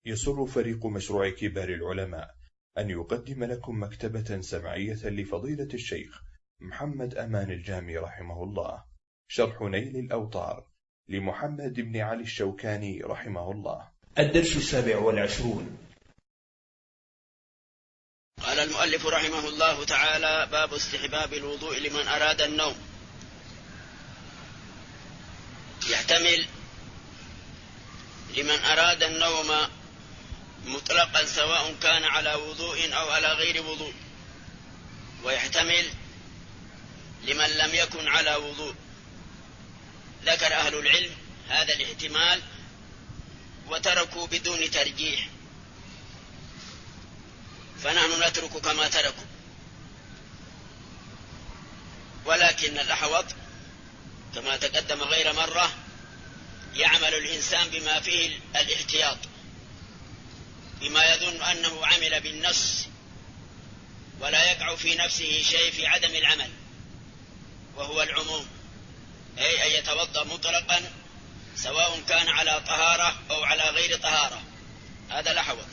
يسر فريق مشروع كبار العلماء أن يقدم لكم مكتبة سمعية لفضيلة الشيخ محمد أمان الجامي رحمه الله، شرح نيل الأوطار لمحمد بن علي الشوكاني رحمه الله. الدرس 27. قال المؤلف رحمه الله تعالى: باب استحباب الوضوء لمن أراد النوم. يحتمل لمن أراد النوم مطلقا سواء كان على وضوء أو على غير وضوء، ويحتمل لمن لم يكن على وضوء. ذكر أهل العلم هذا الاحتمال وتركوا بدون ترجيح، فنحن نترك كما تركوا، ولكن الأحوط كما تقدم غير مرة يعمل الإنسان بما فيه الاحتياط، بما يظن أنه عمل بالنص ولا يقع في نفسه شيء في عدم العمل، وهو العموم، أي أن يتوضأ مطلقا سواء كان على طهارة أو على غير طهارة. هذا الأحوط.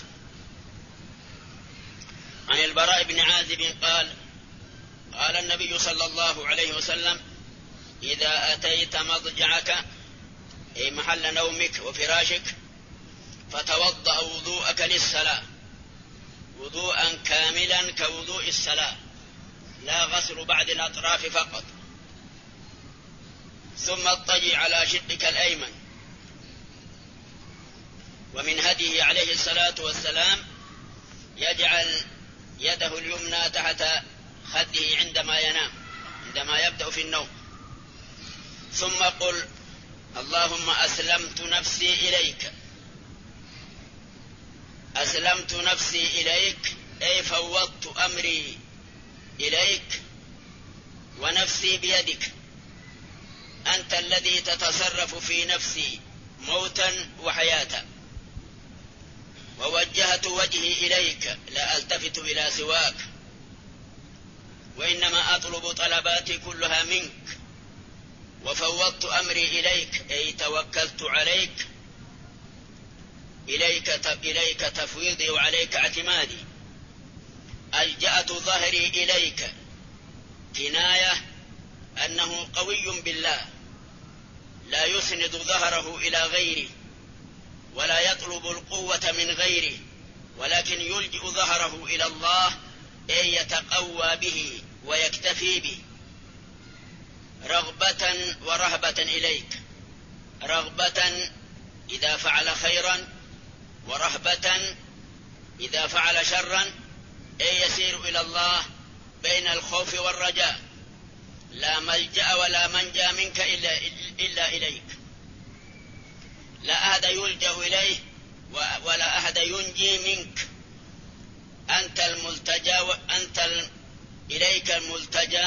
عن البراء بن عازب قال: قال النبي صلى الله عليه وسلم: إذا أتيت مضجعك أي محل نومك وفراشك فتوضأ وضوءك للصلاة وضوءا كاملا كوضوء الصلاة، لا غسل بعد الأطراف فقط، ثم اضطجع على شقك الأيمن. ومن هديه عليه الصلاة والسلام يجعل يده اليمنى تحت خده عندما ينام، عندما يبدأ في النوم، ثم قل: اللهم أسلمت نفسي إليك. أسلمت نفسي إليك أي فوضت أمري إليك ونفسي بيدك، أنت الذي تتصرف في نفسي موتا وحياة، ووجهت وجهي إليك لا ألتفت إلى سواك، وإنما أطلب طلباتي كلها منك، وفوضت أمري إليك أي توكلت عليك، إليك تفويضي وعليك اعتمادي. ألجأت ظهري إليك كناية أنه قوي بالله، لا يسند ظهره إلى غيره ولا يطلب القوة من غيره، ولكن يلجئ ظهره إلى الله أي يتقوى به ويكتفي به، رغبة ورهبة إليك، رغبة إذا فعل خيرا، ورهبة إذا فعل شرا، أي يسير إلى الله بين الخوف والرجاء، لا ملجأ ولا منجى منك إلا إليك، لا أحد يلجأ إليه ولا أحد ينجي منك، أنت الملتجى إليك الملتجى،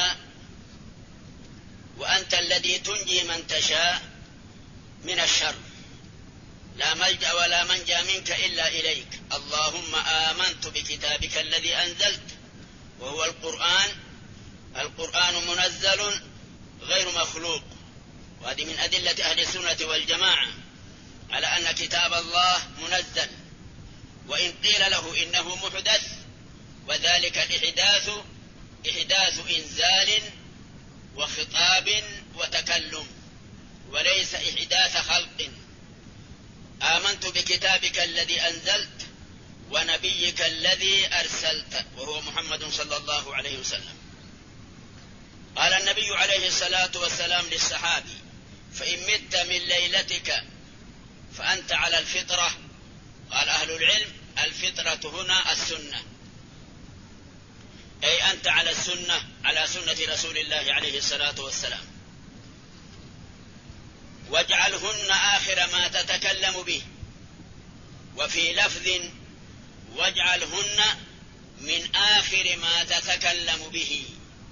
وأنت الذي تنجي من تشاء من الشر، لا ملجأ ولا منجى منك إلا إليك. اللهم آمنت بكتابك الذي أنزلت وهو القرآن منزل غير مخلوق، وهذه من أدلة أهل السنة والجماعة على أن كتاب الله منزل، وإن قيل له إنه محدث، وذلك إحداث إنزال وخطاب وتكلم، وليس إحداث خلق. آمنت بكتابك الذي أنزلت ونبيك الذي أرسلت وهو محمد صلى الله عليه وسلم. قال النبي عليه الصلاة والسلام للصحابي: فإن مت من ليلتك فأنت على الفطرة. قال أهل العلم: الفطرة هنا السنة، أي أنت على السنة، على سنة رسول الله عليه الصلاة والسلام. واجعلهن آخر ما تتكلم به، وفي لفظ: واجعلهن من آخر ما تتكلم به.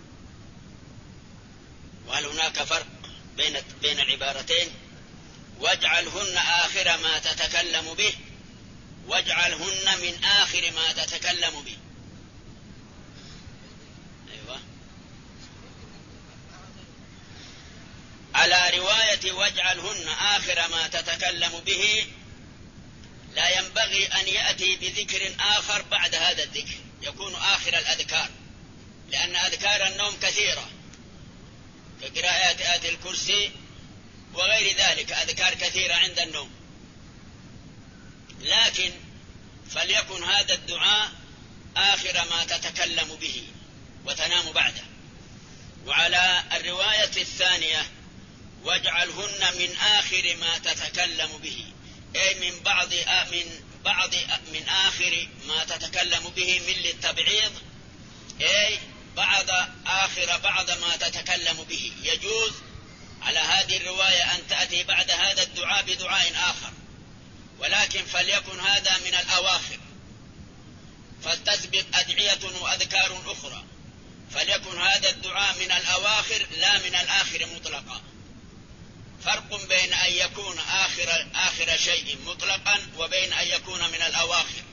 وهل هناك فرق بين العبارتين؟ واجعلهن آخر ما تتكلم به، واجعلهن من آخر ما تتكلم به. أيوة. على رواية واجعلهن آخر ما تتكلم به لا ينبغي أن يأتي بذكر آخر بعد هذا الذكر، يكون آخر الأذكار، لأن أذكار النوم كثيرة كقراءة آية الكرسي وغير ذلك، أذكار كثيرة عند النوم، لكن فليكن هذا الدعاء آخر ما تتكلم به وتنام بعده. وعلى الرواية الثانية واجعلهن من آخر ما تتكلم به، أي من آخر ما تتكلم به من للتبعيض، أي بعض ما تتكلم به. يجوز على هذه الرواية أن تأتي بعد هذا الدعاء بدعاء آخر، ولكن فليكن هذا من الأواخر، فلتسبق أدعية وأذكار أخرى، فليكن هذا الدعاء من الأواخر لا من الآخر مطلقا. فرق بين أن يكون آخر شيء مطلقا وبين أن يكون من الأواخر.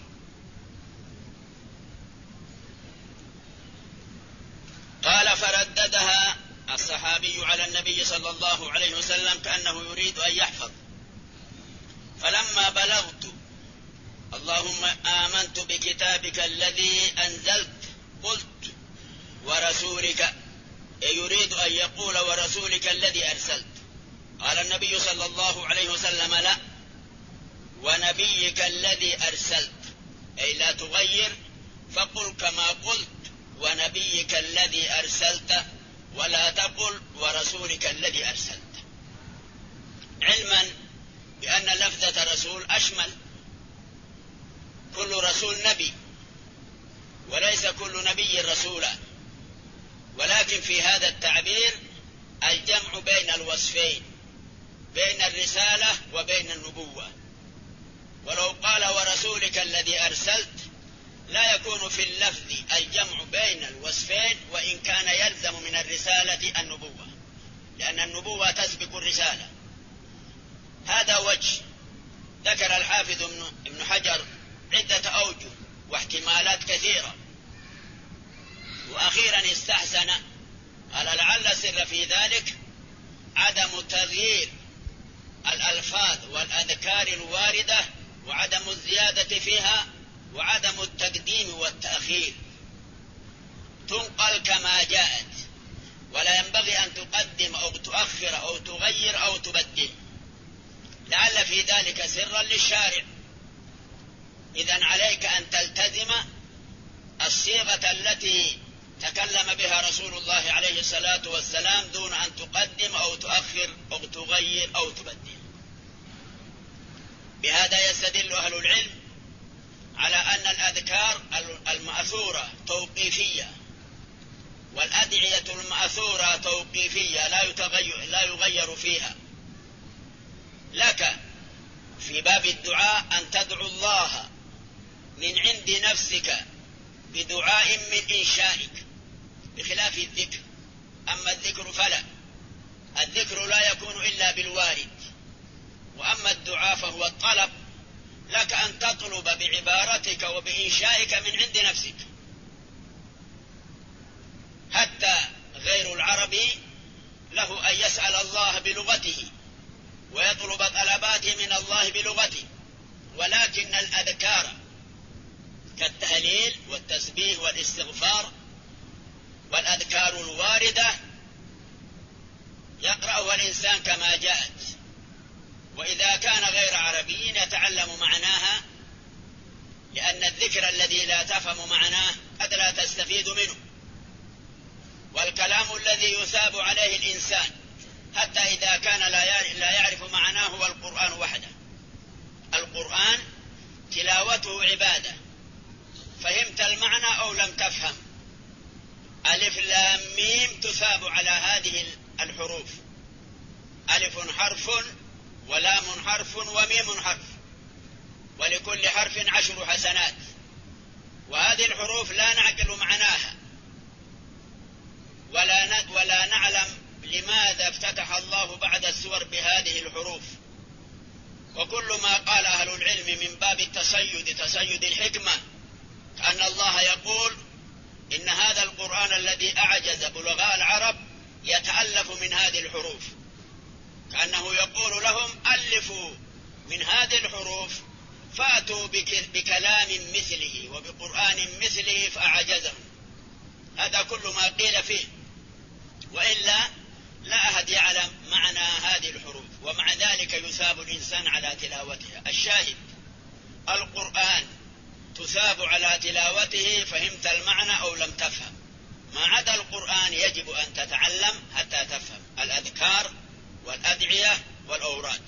قال فرددها الصحابي على النبي صلى الله عليه وسلم كأنه يريد أن يحفظ. فلما بلغت اللهم آمنت بكتابك الذي أنزلت قلت ورسولك، يريد أن يقول ورسولك الذي أرسلت. قال النبي صلى الله عليه وسلم لا، ونبيك الذي أرسلت، أي لا تغير، فقل كما قلت ونبيك الذي أرسلت، ولا تقل ورسولك الذي أرسلت، علما بأن لفظة رسول أشمل، كل رسول نبي وليس كل نبي رسولا، ولكن في هذا التعبير الجمع بين الوصفين، بين الرسالة وبين النبوة. ولو قال ورسولك الذي أرسلت لا يكون في اللفظ الجمع بين الوصفين، وإن كان يلزم من الرسالة النبوة، لأن النبوة تسبق الرسالة. هذا وجه. ذكر الحافظ ابن حجر عدة أوجه واحتمالات كثيرة، وأخيرا استحسن، قال لعل السر في ذلك عدم تغيير الألفاظ والأذكار الواردة، وعدم الزيادة فيها، وعدم التقديم والتأخير، تنقل كما جاءت، ولا ينبغي أن تقدم أو تؤخر أو تغير أو تبدل، لعل في ذلك سرا للشارع. إذن عليك أن تلتزم الصيغة التي تكلم بها رسول الله عليه الصلاة والسلام دون أن تقدم أو تؤخر أو تغير أو تبدل. بهذا يستدل أهل العلم على أن الأذكار المأثورة توقيفية، والأدعية المأثورة توقيفية لا يغير فيها. لك في باب الدعاء أن تدعو الله من عند نفسك بدعاء من إنشائك، بخلاف الذكر. أما الذكر فلا، الذكر لا يكون إلا بالوارد، وأما الدعاء فهو الطلب، لك أن تطلب بعبارتك وبإنشائك من عند نفسك. حتى غير العربي له أن يسأل الله بلغته ويطلب طلباته من الله بلغته، ولكن الأذكار كالتهليل والتسبيح والاستغفار والأذكار الواردة يقرأها الإنسان كما جاءت، وإذا كان غير عربي يتعلم معناها، لأن الذكر الذي لا تفهم معناه قد لا تستفيد منه. والكلام الذي يثاب عليه الإنسان حتى إذا كان لا يعرف معناه هو القرآن وحده. القرآن تلاوته عبادة، فهمت المعنى أو لم تفهم. ألف لام ميم تثاب على هذه الحروف، ألف حرف ولام حرف وميم حرف، ولكل حرف 10 حسنات، وهذه الحروف لا نعقل معناها ولا نعلم لماذا افتتح الله بعد السور بهذه الحروف. وكل ما قال أهل العلم من باب تصيد الحكمة، كأن الله يقول إن هذا القرآن الذي أعجز بلغاء العرب يتألف من هذه الحروف، كأنه يقول لهم ألفوا من هذه الحروف فأتوا بكلام مثله وبقرآن مثله فأعجزهم. هذا كل ما قيل فيه، وإلا لا أحد يعلم معنى هذه الحروف، ومع ذلك يثاب الإنسان على تلاوتها. الشاهد القرآن تثاب على تلاوته فهمت المعنى أو لم تفهم. ما عدا القرآن يجب أن تتعلم حتى تفهم الأذكار والأدعية والأوراد.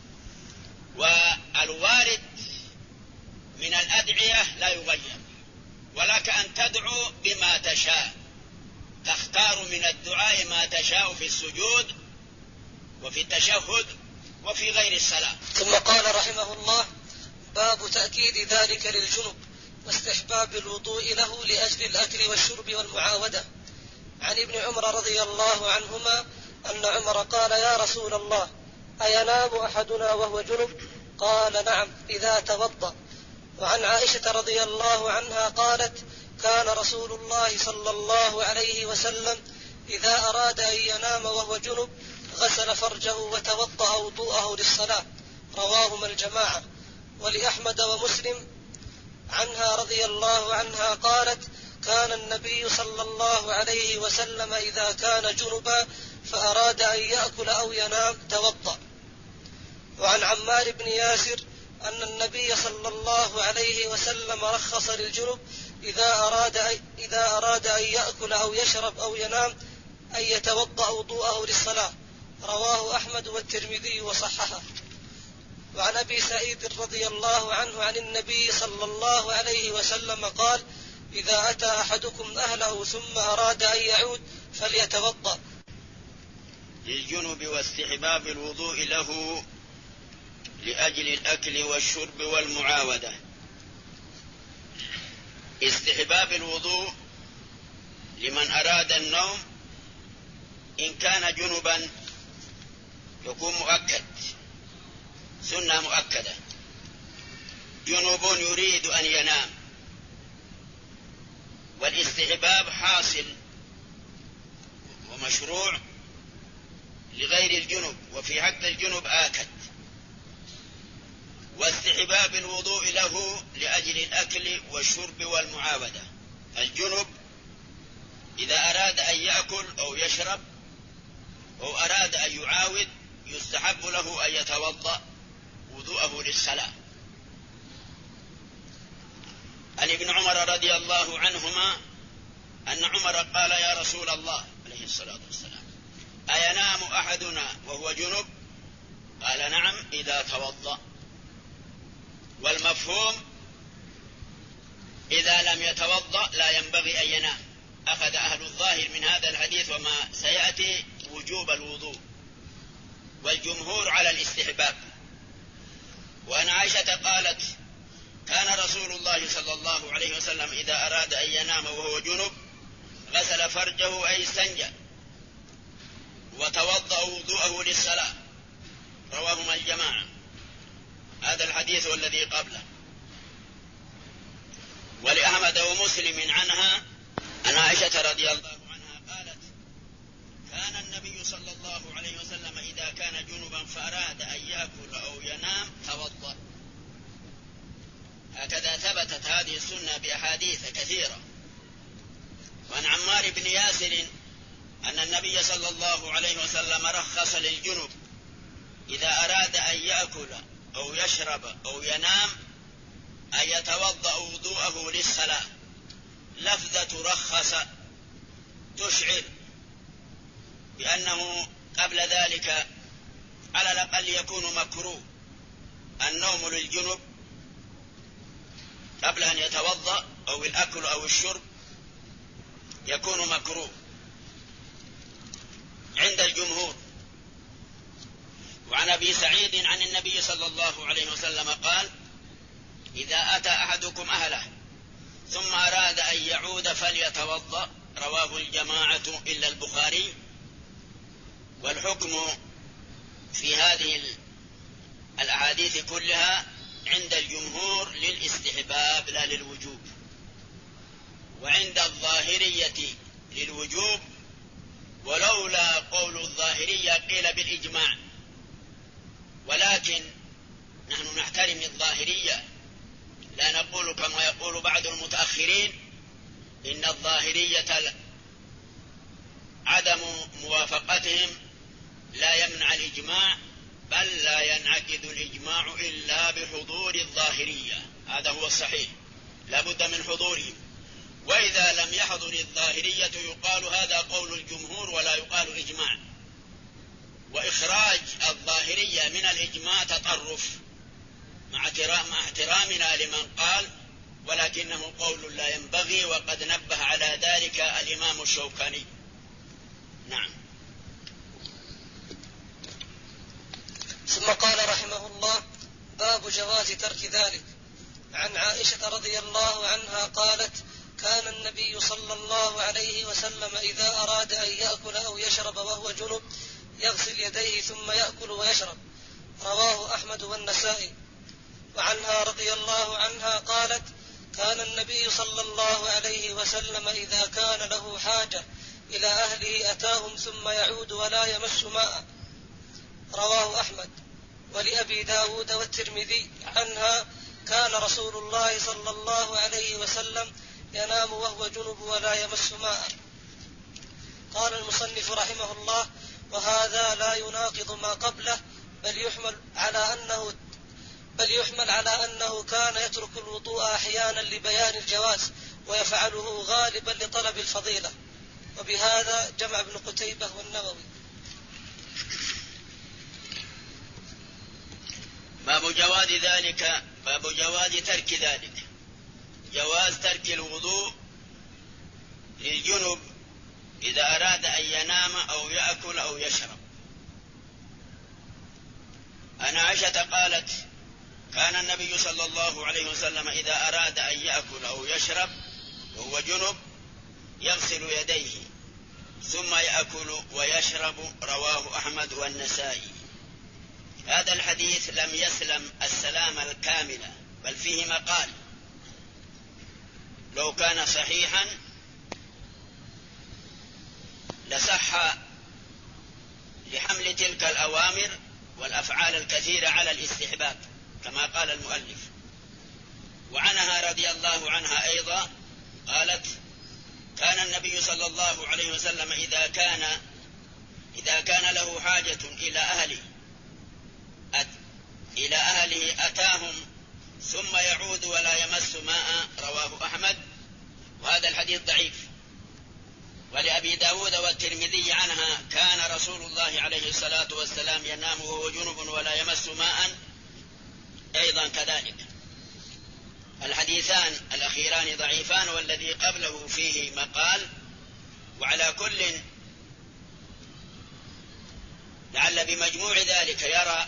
والوارد من الأدعية لا يغير، ولك أن تدعو بما تشاء، تختار من الدعاء ما تشاء في السجود وفي التشهد وفي غير الصلاة. ثم قال رحمه الله: باب تأكيد ذلك للجنب واستحباب الوضوء له لأجل الأكل والشرب والمعاودة. عن ابن عمر رضي الله عنهما أن عمر قال: يا رسول الله، أينام أحدنا وهو جنب؟ قال: نعم إذا توضأ. وعن عائشة رضي الله عنها قالت: كان رسول الله صلى الله عليه وسلم إذا أراد أن ينام وهو جنب غسل فرجه وتوضأ وضوءه للصلاة. رواهما الجماعة. ولأحمد ومسلم عنها رضي الله عنها قالت: كان النبي صلى الله عليه وسلم إذا كان جنبا فأراد أن يأكل أو ينام توضأ. وعن عمار بن ياسر أن النبي صلى الله عليه وسلم رخص للجنب إذا أراد أن يأكل أو يشرب أو ينام أن يتوضأ وضوءه للصلاة. رواه أحمد والترمذي وصححه. وعن أبي سعيد رضي الله عنه عن النبي صلى الله عليه وسلم قال: إذا أتى أحدكم أهله ثم أراد أن يعود فليتوضأ. للجنب واستحباب الوضوء له لأجل الأكل والشرب والمعاودة. استحباب الوضوء لمن أراد النوم إن كان جنبا يكون مؤكد، سنة مؤكدة. جنوب يريد أن ينام، والاستحباب حاصل ومشروع لغير الجنب، وفي حق الجنب آكد. واستحباب الوضوء له لأجل الأكل والشرب والمعاودة. الجنب إذا أراد أن يأكل أو يشرب أو أراد أن يعاود يستحب له أن يتوضأ وضوءه للصلاة. عن ابن عمر رضي الله عنهما أن عمر قال: يا رسول الله عليه الصلاة والسلام، أينام أحدنا وهو جنب؟ قال: نعم إذا توضأ. والمفهوم إذا لم يتوضأ لا ينبغي أن ينام. أخذ أهل الظاهر من هذا الحديث وما سيأتي وجوب الوضوء، والجمهور على الاستحباب. وأن عائشة قالت: كان رسول الله صلى الله عليه وسلم إذا أراد أن ينام وهو جنب غسل فرجه أي استنجى وتوضأ وضوءه للصلاة. رواهما الجماعة. هذا الحديث والذي قبله. ولأحمد ومسلم عنها أن عائشة رضي الله عنها قالت: كان النبي صلى الله عليه وسلم إذا كان جنبا فأراد أن يأكل أو ينام توضأ. هكذا ثبتت هذه السنة بأحاديث كثيرة. وعن عمار بن ياسر أن النبي صلى الله عليه وسلم رخص للجنب إذا أراد أن يأكل أو يشرب أو ينام أن يتوضأ وضوءه للصلاة. لفظة رخص تشعر بأنه قبل ذلك على الأقل يكون مكروه النوم للجنب قبل أن يتوضأ، أو الأكل أو الشرب يكون مكروه عند الجمهور. وعن أبي سعيد عن النبي صلى الله عليه وسلم قال: إذا أتى أحدكم أهله ثم أراد أن يعود فليتوضأ. رواه الجماعة إلا البخاري. والحكم في هذه الأحاديث كلها عند الجمهور للاستحباب لا للوجوب، وعند الظاهرية للوجوب، ولولا قول الظاهرية قيل بالإجماع. ولكن نحن نحترم الظاهرية نقول كما يقول بعض المتأخرين إن الظاهرية عدم موافقتهم لا يمنع الإجماع، بل لا ينعقد الإجماع إلا بحضور الظاهرية، هذا هو الصحيح، لا بد من حضورهم. وإذا لم يحضر الظاهرية يقال هذا قول الجمهور ولا يقال إجماع. وإخراج الظاهرية من الإجماع تطرف مع احترامنا لمن قال، ولكنه قول لا ينبغي، وقد نبه على ذلك الإمام الشوكاني. نعم. ثم قال رحمه الله: باب جواز ترك ذلك. عن عائشة رضي الله عنها قالت: كان النبي صلى الله عليه وسلم إذا أراد أن يأكل أو يشرب وهو جنب يغسل يديه ثم يأكل ويشرب. رواه أحمد والنسائي. وعنها رضي الله عنها قالت: كان النبي صلى الله عليه وسلم إذا كان له حاجة إلى أهله أتاهم ثم يعود ولا يمس ماء. رواه أحمد. ولأبي داود والترمذي عنها: كان رسول الله صلى الله عليه وسلم ينام وهو جنب ولا يمس ماء. قال المصنف رحمه الله: وهذا لا يناقض ما قبله، بل يحمل على أنه كان يترك الوضوء أحيانا لبيان الجواز، ويفعله غالبا لطلب الفضيلة. وبهذا جمع ابن قتيبة والنووي. باب جواز ذلك، باب جواز ترك ذلك، جواز ترك الوضوء للجنب إذا أراد أن ينام أو يأكل أو يشرب. عن عائشة قالت: كان النبي صلى الله عليه وسلم إذا أراد أن يأكل أو يشرب وهو جنب يغسل يديه ثم يأكل ويشرب. رواه أحمد والنسائي. هذا الحديث لم يسلم السلام الكامل، بل فيه مقال. لو كان صحيحا لصح لحمل تلك الأوامر والأفعال الكثيرة على الاستحباب كما قال المؤلف. وعنها رضي الله عنها أيضا قالت: كان النبي صلى الله عليه وسلم إذا كان له حاجة إلى أهله أتاهم ثم يعود ولا يمس ماء. رواه أحمد. وهذا الحديث ضعيف. ولأبي داود والترمذي عنها: كان رسول الله عليه الصلاة والسلام ينام وهو جنب ولا يمس ماء، أيضا كذلك. الحديثان الأخيران ضعيفان، والذي قبله فيه مقال. وعلى كل لعل بمجموع ذلك يرى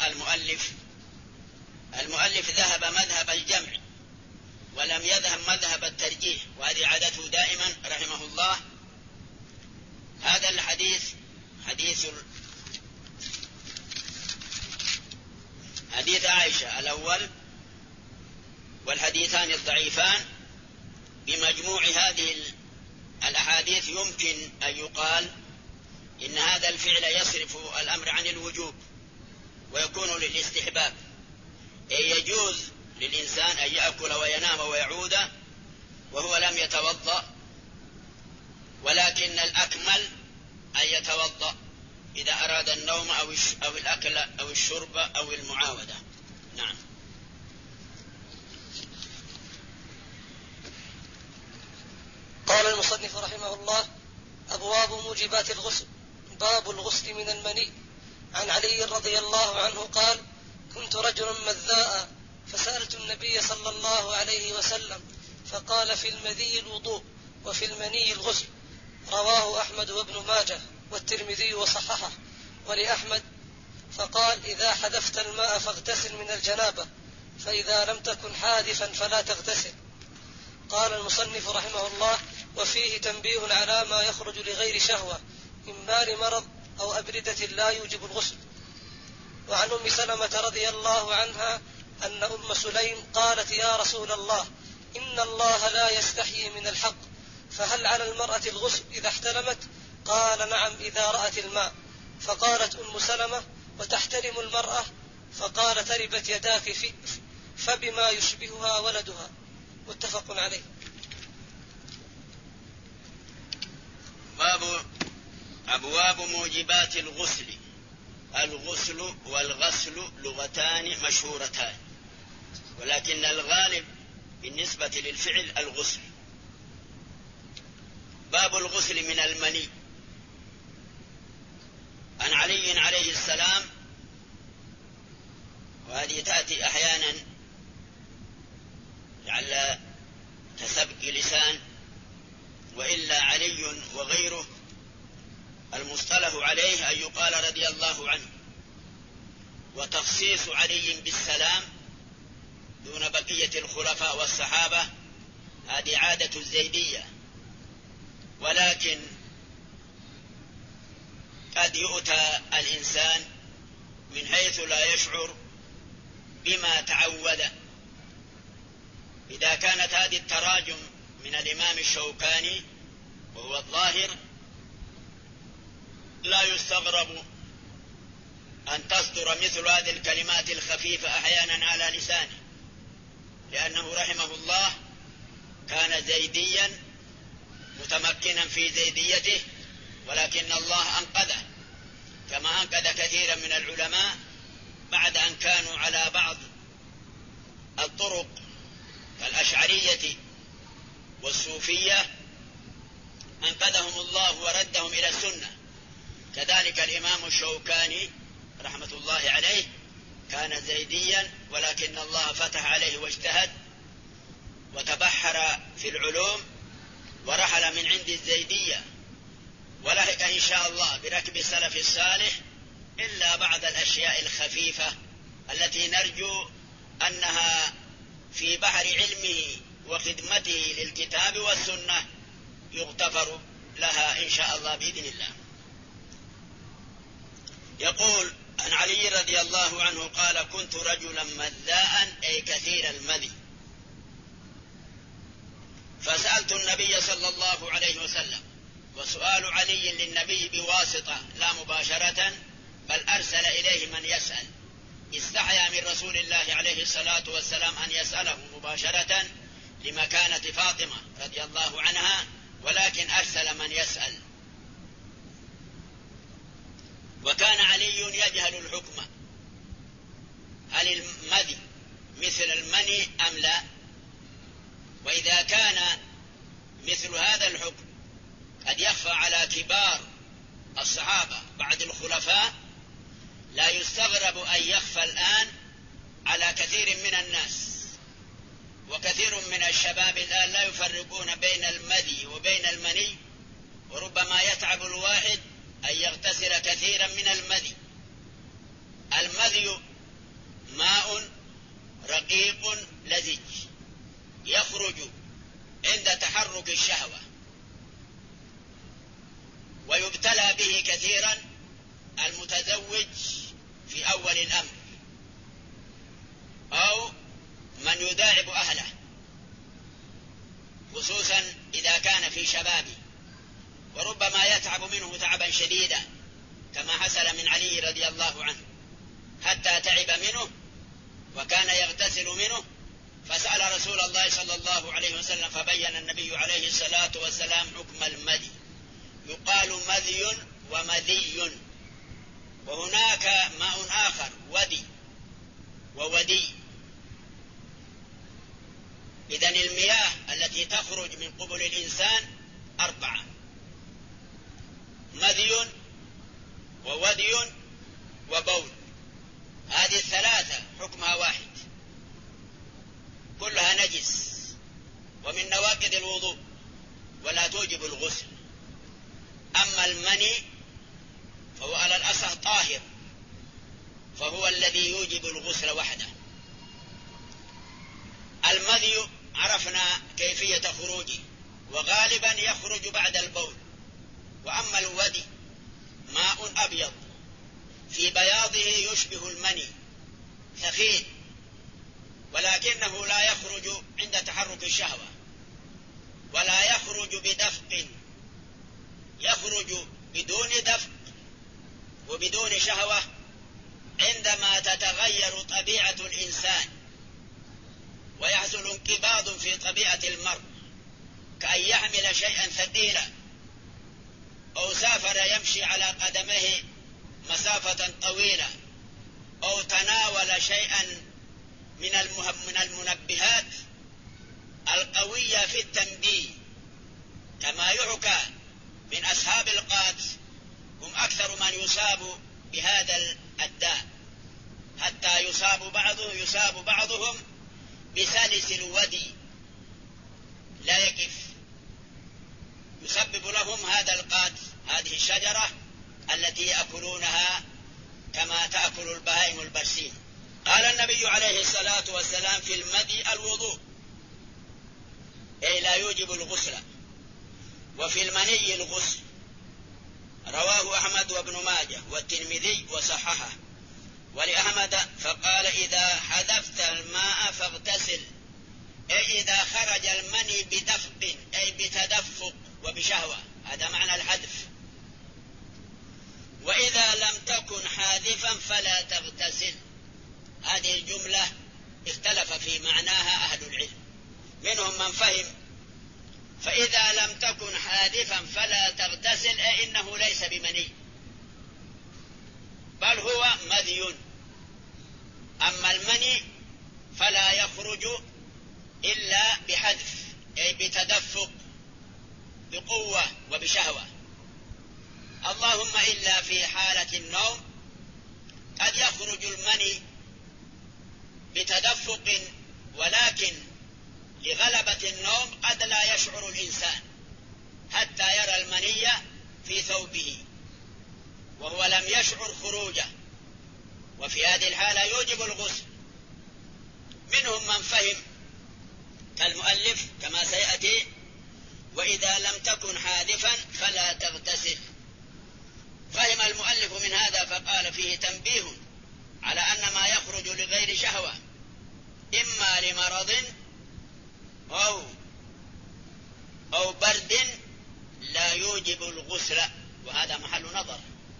المؤلف ذهب مذهب الجمع ولم يذهب مذهب الترجيح، وهذه عادته دائما رحمه الله. هذا الحديث حديث عائشة الأول والحديثان الضعيفان، بمجموع هذه الأحاديث يمكن أن يقال إن هذا الفعل يصرف الأمر عن الوجوب ويكون للاستحباب، أي يجوز للإنسان أن يأكل وينام ويعود وهو لم يتوضأ، ولكن الأكمل أن يتوضأ إذا أراد النوم أو الأكل أو الشرب أو المعاودة. نعم. قال المصنف رحمه الله: أبواب موجبات الغسل. باب الغسل من المني. عن علي رضي الله عنه قال: كنت رجلا مذاء فسألت النبي صلى الله عليه وسلم فقال: في المذي الوضوء وفي المني الغسل. رواه أحمد وابن ماجه والترمذي وصححه. ولأحمد فقال: إذا حذفت الماء فاغتسل من الجنابة، فإذا لم تكن حاذفا فلا تغتسل. قال المصنف رحمه الله: وفيه تنبيه على ما يخرج لغير شهوة من بال مرض أو أبردة لا يوجب الغسل. وعن أم سلمة رضي الله عنها أن أم سليم قالت: يا رسول الله، إن الله لا يستحيي من الحق، فهل على المرأة الغسل إذا احتلمت؟ قال: نعم، إذا رأت الماء. فقالت أم سلمة: وتحترم المرأة؟ فقال: تربت يداك فبما يشبهها ولدها. متفق عليه. أبواب موجبات الغسل. الغسل والغسل لغتان مشهورتان، ولكن الغالب بالنسبة للفعل الغسل. باب الغسل من المني. عن علي عليه السلام، وهذه تأتي أحيانا لعل كسبق لسان، وإلا علي وغيره المصطلح عليه أن يقال رضي الله عنه، وتخصيص علي بالسلام دون بقية الخلفاء والصحابة هذه عادة الزيدية، ولكن قد يؤتى الإنسان من حيث لا يشعر بما تعود. إذا كانت هذه التراجم من الإمام الشوكاني وهو الظاهر، لا يستغرب أن تصدر مثل هذه الكلمات الخفيفة أحيانا على لسانه، لأنه رحمه الله كان زيديا متمكنا في زيديته، ولكن الله أنقذه كما أنقذ كثيرا من العلماء بعد أن كانوا على بعض الطرق كالأشعرية والصوفية، أنقذهم الله وردهم إلى السنة. كذلك الإمام الشوكاني رحمة الله عليه كان زيديا، ولكن الله فتح عليه واجتهد وتبحر في العلوم ورحل من عند الزيدية، ولحق إن شاء الله بركب السلف الصالح، إلا بعض الأشياء الخفيفة التي نرجو أنها في بحر علمه وخدمته للكتاب والسنة يغتفر لها إن شاء الله بإذن الله. يقول عن علي رضي الله عنه قال: كنت رجلا مذاء، أي كثير المذي، فسألت النبي صلى الله عليه وسلم، وسؤال علي للنبي بواسطة لا مباشرة، بل أرسل إليه من يسأل، استحيا من رسول الله عليه الصلاة والسلام أن يسأله مباشرة لمكانة فاطمة رضي الله عنها، ولكن أرسل من يسأل. وكان علي يجهل الحكم، هل المذي مثل المني أم لا؟ وإذا كان مثل هذا الحكم قد يخفى على كبار الصحابة بعد الخلفاء، لا يستغرب أن يخفى الآن على كثير من الناس، وكثير من الشباب الآن لا يفرقون بين المذي وبين المني، وربما يتعب الواحد أن يغتسل كثيرا من المذي. المذي ماء رقيق لزج يخرج عند تحرك الشهوة، ويبتلى به كثيرا المتزوج في أول الأمر، أو من يداعب أهله، خصوصا إذا كان في شبابه، وربما يتعب منه تعبا شديدا كما حصل من علي رضي الله عنه، حتى تعب منه وكان يغتسل منه، فسأل رسول الله صلى الله عليه وسلم، فبين النبي عليه الصلاة والسلام حكم المذي. يقال مذي ومذي، وهناك ماء آخر ودي وودي. إذن المياه التي تخرج من قبل الإنسان 4: مذي وودي وبول. هذه الثلاثة حكمها واحد، كلها نجس ومن نواقض الوضوء ولا توجب الغسل. أما المني فهو على الأصح طاهر، فهو الذي يوجب الغسل وحده. المذي عرفنا كيفية خروجه، وغالبا يخرج بعد البول. وأما الودي ماء أبيض في بياضه يشبه المني، ثخين، ولكنه لا يخرج عند تحرك الشهوة، ولا يخرج بدفق، يخرج بدون دفق وبدون شهوة، عندما تتغير طبيعة الإنسان ويحصل انقباض في طبيعة المرء كأن يحمل شيئا ثقيلا أو سافر يمشي على قدميه مسافة طويلة أو تناول شيئا من المنبهات القوية في التنبيه، كما يحكى من أصحاب القات هم أكثر من يصاب بهذا الداء، حتى يصاب بعضهم بسلس الودي لا يقف، يسبب لهم هذا القات، هذه الشجرة التي يأكلونها كما تأكل البهائم البرسيم. قال النبي عليه الصلاة والسلام في المدي الوضوء، أي لا يوجب الغسل، وفي المني الغسل. رواه أحمد وابن ماجه والترمذي وصححه، ولأحمد فقال إذا حذفت الماء فاغتسل، أي إذا خرج المني بدفق أي بتدفق وبشهوة، هذا معنى الحذف. وإذا لم تكن حاذفا فلا تغتسل، هذه الجملة اختلف في معناها أهل العلم، منهم من فهم فإذا لم تكن حاذفا فلا تغتسل أي إنه ليس بمني بل هو مذي، أما المني فلا يخرج إلا بحذف أي بتدفق بقوة وبشهوة، اللهم إلا في حالة النوم قد يخرج المني بتدفق، ولكن لغلبة النوم قد لا يشعر الإنسان حتى يرى المني في ثوبه وهو لم يشعر خروجه، وفي هذه الحالة يوجب الغسل. منهم من فهم كالمؤلف كما سيأتي وإذا لم تكن حاذفا فلا تغتسل، فهم المؤلف من هذا فقال فيه تنبيه على أن ما يخرج لغير شهوة إما لمرض أو برد لا يوجب الغسل، وهذا محل نظر.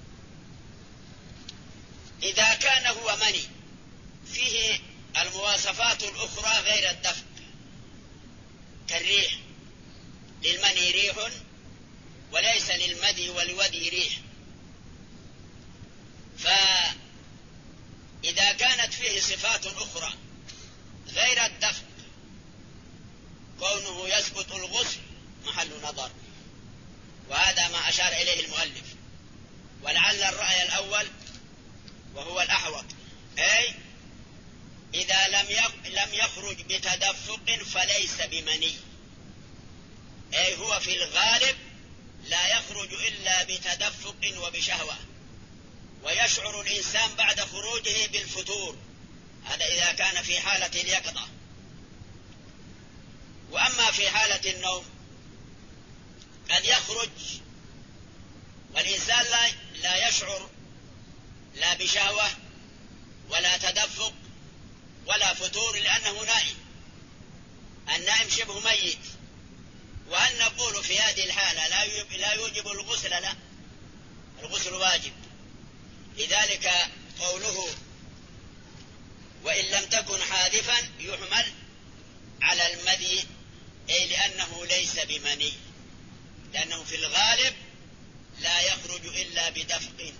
إذا كان هو مني فيه المواصفات الأخرى غير الدفق كالريح، للمني ريح وليس للمدي والودي ريح، فإذا كانت فيه صفات أخرى غير الدفق كونه يسقط الغسل محل نظر، وهذا ما أشار إليه المؤلف، ولعل الرأي الأول وهو الأحوط، أي إذا لم يخرج بتدفق فليس بمني، أي هو في الغالب لا يخرج إلا بتدفق وبشهوة، ويشعر الإنسان بعد خروجه بالفتور، هذا إذا كان في حالة اليقظة. وأما في حالة النوم قد يخرج والإنسان لا يشعر لا بشهوة ولا تدفق ولا فتور لأنه نائم، النائم شبه ميت. وهل نقول في هذه الحالة لا يوجب الغسل؟ لا، الغسل واجب. لذلك قوله وإن لم تكن حاذفا يحمل على المدي، أي لأنه ليس بمني، لأنه في الغالب لا يخرج إلا بدفق.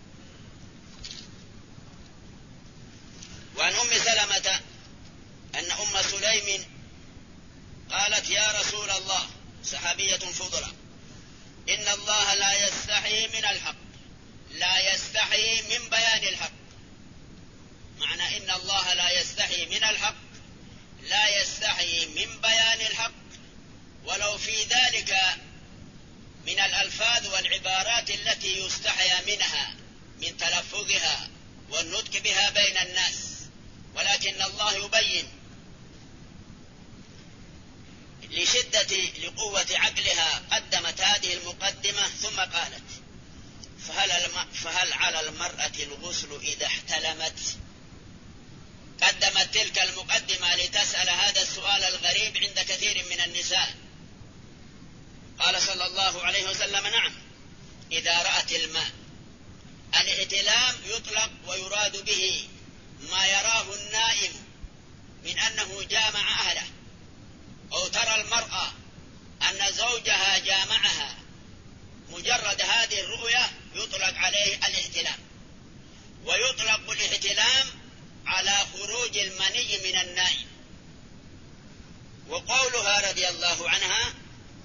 وعن أم سلمة أن أم سليم قالت يا رسول الله، صحابية فضلة، إن الله لا يستحي من الحق، لا يستحي من بيان الحق. معنى إن الله لا يستحي من الحق، لا يستحي من بيان الحق، ولو في ذلك من الألفاظ والعبارات التي يستحيا منها من تلفظها والنطق بها بين الناس، ولكن الله يبين لقوة عقلها قدمت هذه المقدمة ثم قالت فهل على المرأة الغسل إذا احتلمت؟ قدمت تلك المقدمة لتسأل هذا السؤال الغريب عند كثير من النساء. قال صلى الله عليه وسلم نعم إذا رأت الماء. الاحتلام يطلق ويراد به ما يراه النائم من أنه جامع أهله، أو ترى المرأة أن زوجها جامعها، مجرد هذه الرؤية يطلق عليه الاحتلام. ويطلق الاحتلام على خروج المني من النائم. وقولها رضي الله عنها: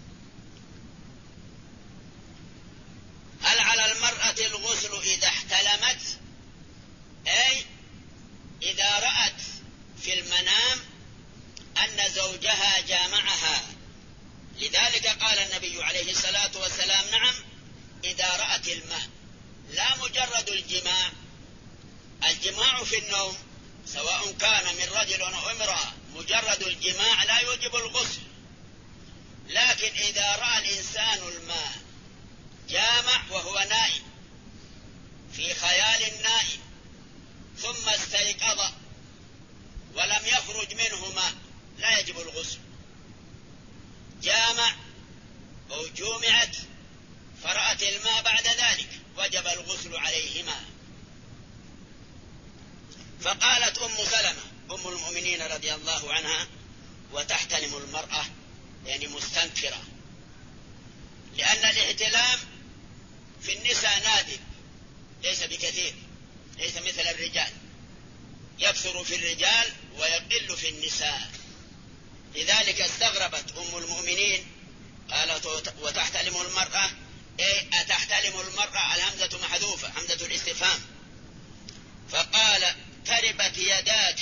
هل على المرأة الغسل إذا احتلمت؟ أي إذا رأت في المنام أن زوجها جامعها. لذلك قال النبي عليه الصلاة والسلام: نعم، إذا رأت الماء، لا مجرد الجماع. الجماع في النوم سواء كان من رجل أو امرأة، مجرد الجماع لا يوجب الغسل. لكن إذا رأى الإنسان الماء جامع وهو نائم في خيال النائم، ثم استيقظ ولم يخرج منه ماء، لا يجب الغسل. جامع أو جومعت فرأت الماء بعد ذلك، وجب الغسل عليهما. فقالت أم سلمة أم المؤمنين رضي الله عنها: وتحتلم المرأة، يعني مستنكرة، لأن الاحتلام في النساء نادر، ليس بكثير، ليس مثل الرجال، يكثر في الرجال ويقل في النساء. لذلك استغربت أم المؤمنين، قالت: وتحتلم المرأة، أي أتحتلم المرأة؟ الهمزة محذوفة، همزة الاستفهام. فقال: تربت يداك،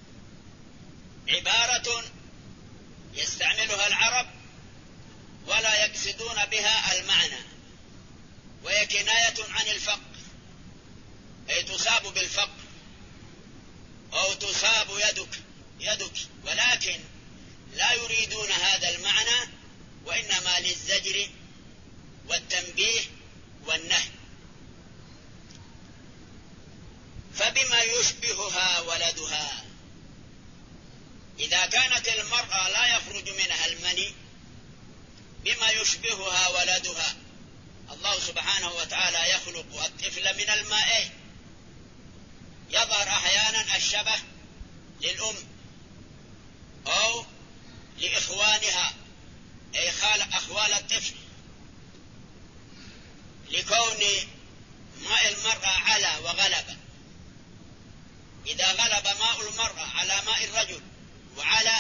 عبارة يستعملها العرب ولا يقصدون بها المعنى، وهي كناية عن الفقر، أي تصاب بالفقر، أو تصاب يدك، ولكن لا يريدون هذا المعنى، وإنما للزجر والتنبيه والنهي. فبما يشبهها ولدها؟ إذا كانت المرأة لا يخرج منها المني، بما يشبهها ولدها؟ الله سبحانه وتعالى يخلق الطفل من الماء، يظهر أحيانا الشبه للأم أو لإخوانها، أي أخوال الطفل، لكون ماء المرأة على وغلب. إذا غلب ماء المرأة على ماء الرجل وعلى،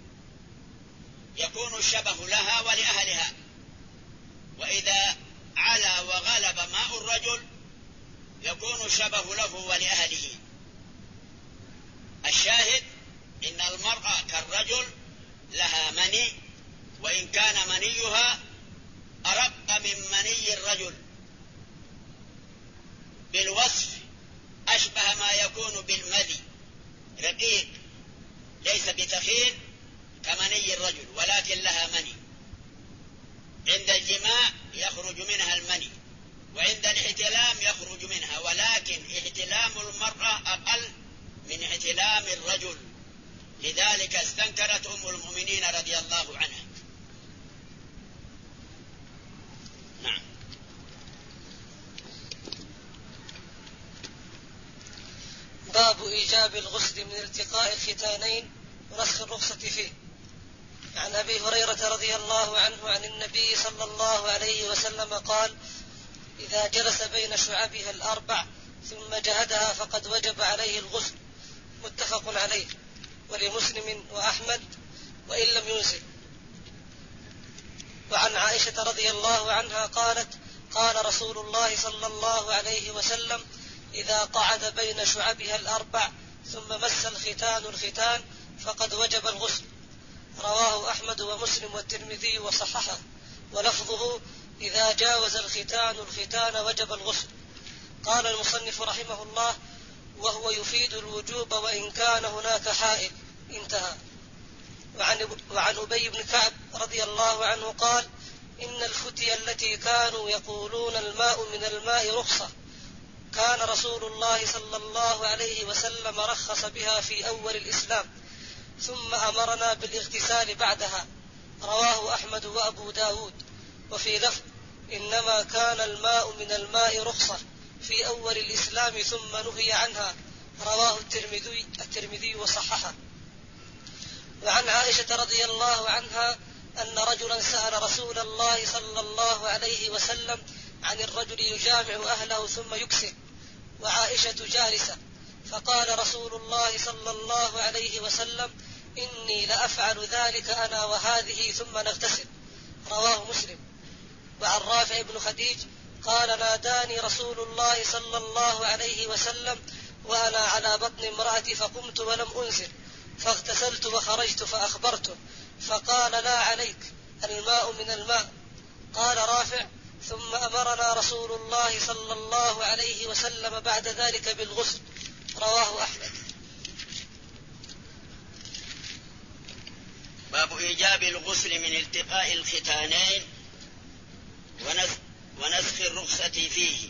يكون الشبه لها ولأهلها. وإذا على وغلب ماء الرجل يكون الشبه له ولأهله. الشاهد إن المرأة كالرجل لها مني، وإن كان منيها أرق من مني الرجل بالوصف، أشبه ما يكون بالمذي، رقيق، ليس بثخين كمني الرجل، ولكن لها مني. عند الجماع يخرج منها المني، وعند الاحتلام يخرج منها، ولكن احتلام المرأة أقل من احتلام الرجل. لذلك استنكرت أم المؤمنين رضي الله عنها. نعم. باب إيجاب الغسل من التقاء الختانين ونسخ الرخصة فيه. عن أبي هريرة رضي الله عنه عن النبي صلى الله عليه وسلم قال: إذا جلس بين شعبها الأربع ثم جهدها فقد وجب عليه الغسل. متفق عليه، ولمسلم وأحمد وإن لم ينزل. وعن عائشة رضي الله عنها قالت: قال رسول الله صلى الله عليه وسلم: إذا قعد بين شعبها الأربع ثم مس الختان فقد وجب الغسل. رواه أحمد ومسلم والترمذي وصححه، ولفظه: إذا جاوز الختان وجب الغسل. قال المصنف رحمه الله: وهو يفيد الوجوب وإن كان هناك حائل. انتهى. وعن أبي بن كعب رضي الله عنه قال: إن الفتية التي كانوا يقولون الماء من الماء رخصة، كان رسول الله صلى الله عليه وسلم رخص بها في أول الإسلام، ثم أمرنا بالاغتسال بعدها. رواه أحمد وأبو داود. وفي لفظ: إنما كان الماء من الماء رخصة في أول الإسلام ثم نهي عنها. رواه الترمذي وصححه. وعن عائشة رضي الله عنها أن رجلا سأل رسول الله صلى الله عليه وسلم عن الرجل يجامع أهله ثم يكسر وعائشة جالسة، فقال رسول الله صلى الله عليه وسلم: إني لأفعل ذلك أنا وهذه ثم نغتسل. رواه مسلم. وعن رافع بن خديج قال: ناداني رسول الله صلى الله عليه وسلم وأنا على بطن امرأتي فقمت ولم أنزل، فاغتسلت وخرجت فأخبرته فقال: لا عليك، الماء من الماء. قال رافع: ثم أمرنا رسول الله صلى الله عليه وسلم بعد ذلك بالغسل. رواه أحمد. باب إيجاب الغسل من التقاء الختانين ونسخ الرخصة فيه.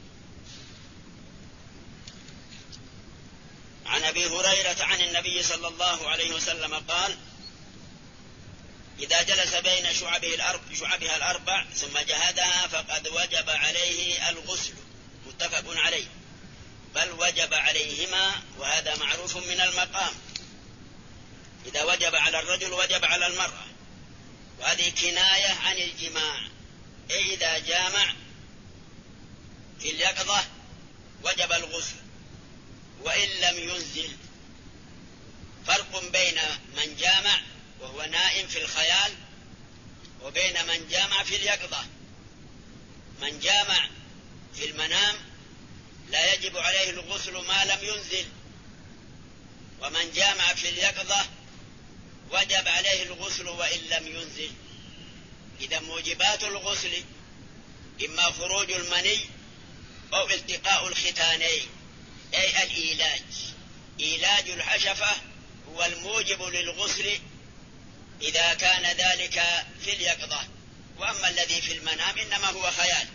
عن أبي هريرة عن النبي صلى الله عليه وسلم قال: إذا جلس بين شعبها الأربع ثم جهدها فقد وجب عليه الغسل. متفق عليه. بل وجب عليهما، وهذا معروف من المقام. إذا وجب على الرجل وجب على المرأة، وهذه كناية عن الجماع. أي إذا جامع في اليقظة وجب الغسل وإن لم ينزل. فرق بين من جامع وهو نائم في الخيال وبين من جامع في اليقظة. من جامع في المنام لا يجب عليه الغسل ما لم ينزل، ومن جامع في اليقظة وجب عليه الغسل وإن لم ينزل. إذا موجبات الغسل إما خروج المني أو التقاء الختانين، أي الإيلاج. إيلاج الحشفة هو الموجب للغسل إذا كان ذلك في اليقظة، وأما الذي في المنام إنما هو خيال.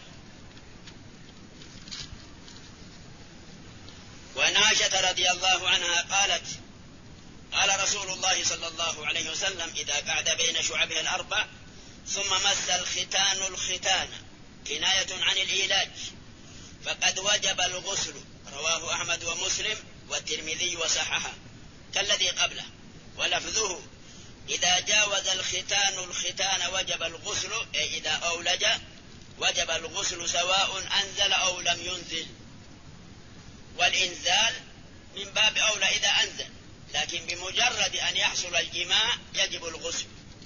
وعن عائشة رضي الله عنها قالت: قال رسول الله صلى الله عليه وسلم: إذا قعد بين شعبها الأربع ثم مس الختان الختان، كناية عن الإيلاج، فقد وجب الغسل. رواه أحمد ومسلم والترمذي وصححه كالذي قبله. ولفظه: إذا جاوز الختان الختان وجب الغسل، أي إذا أولج وجب الغسل سواء أنزل أو لم ينزل. والإنزال من باب أولى إذا أنزل، لكن بمجرد أن يحصل الجماع يجب الغسل.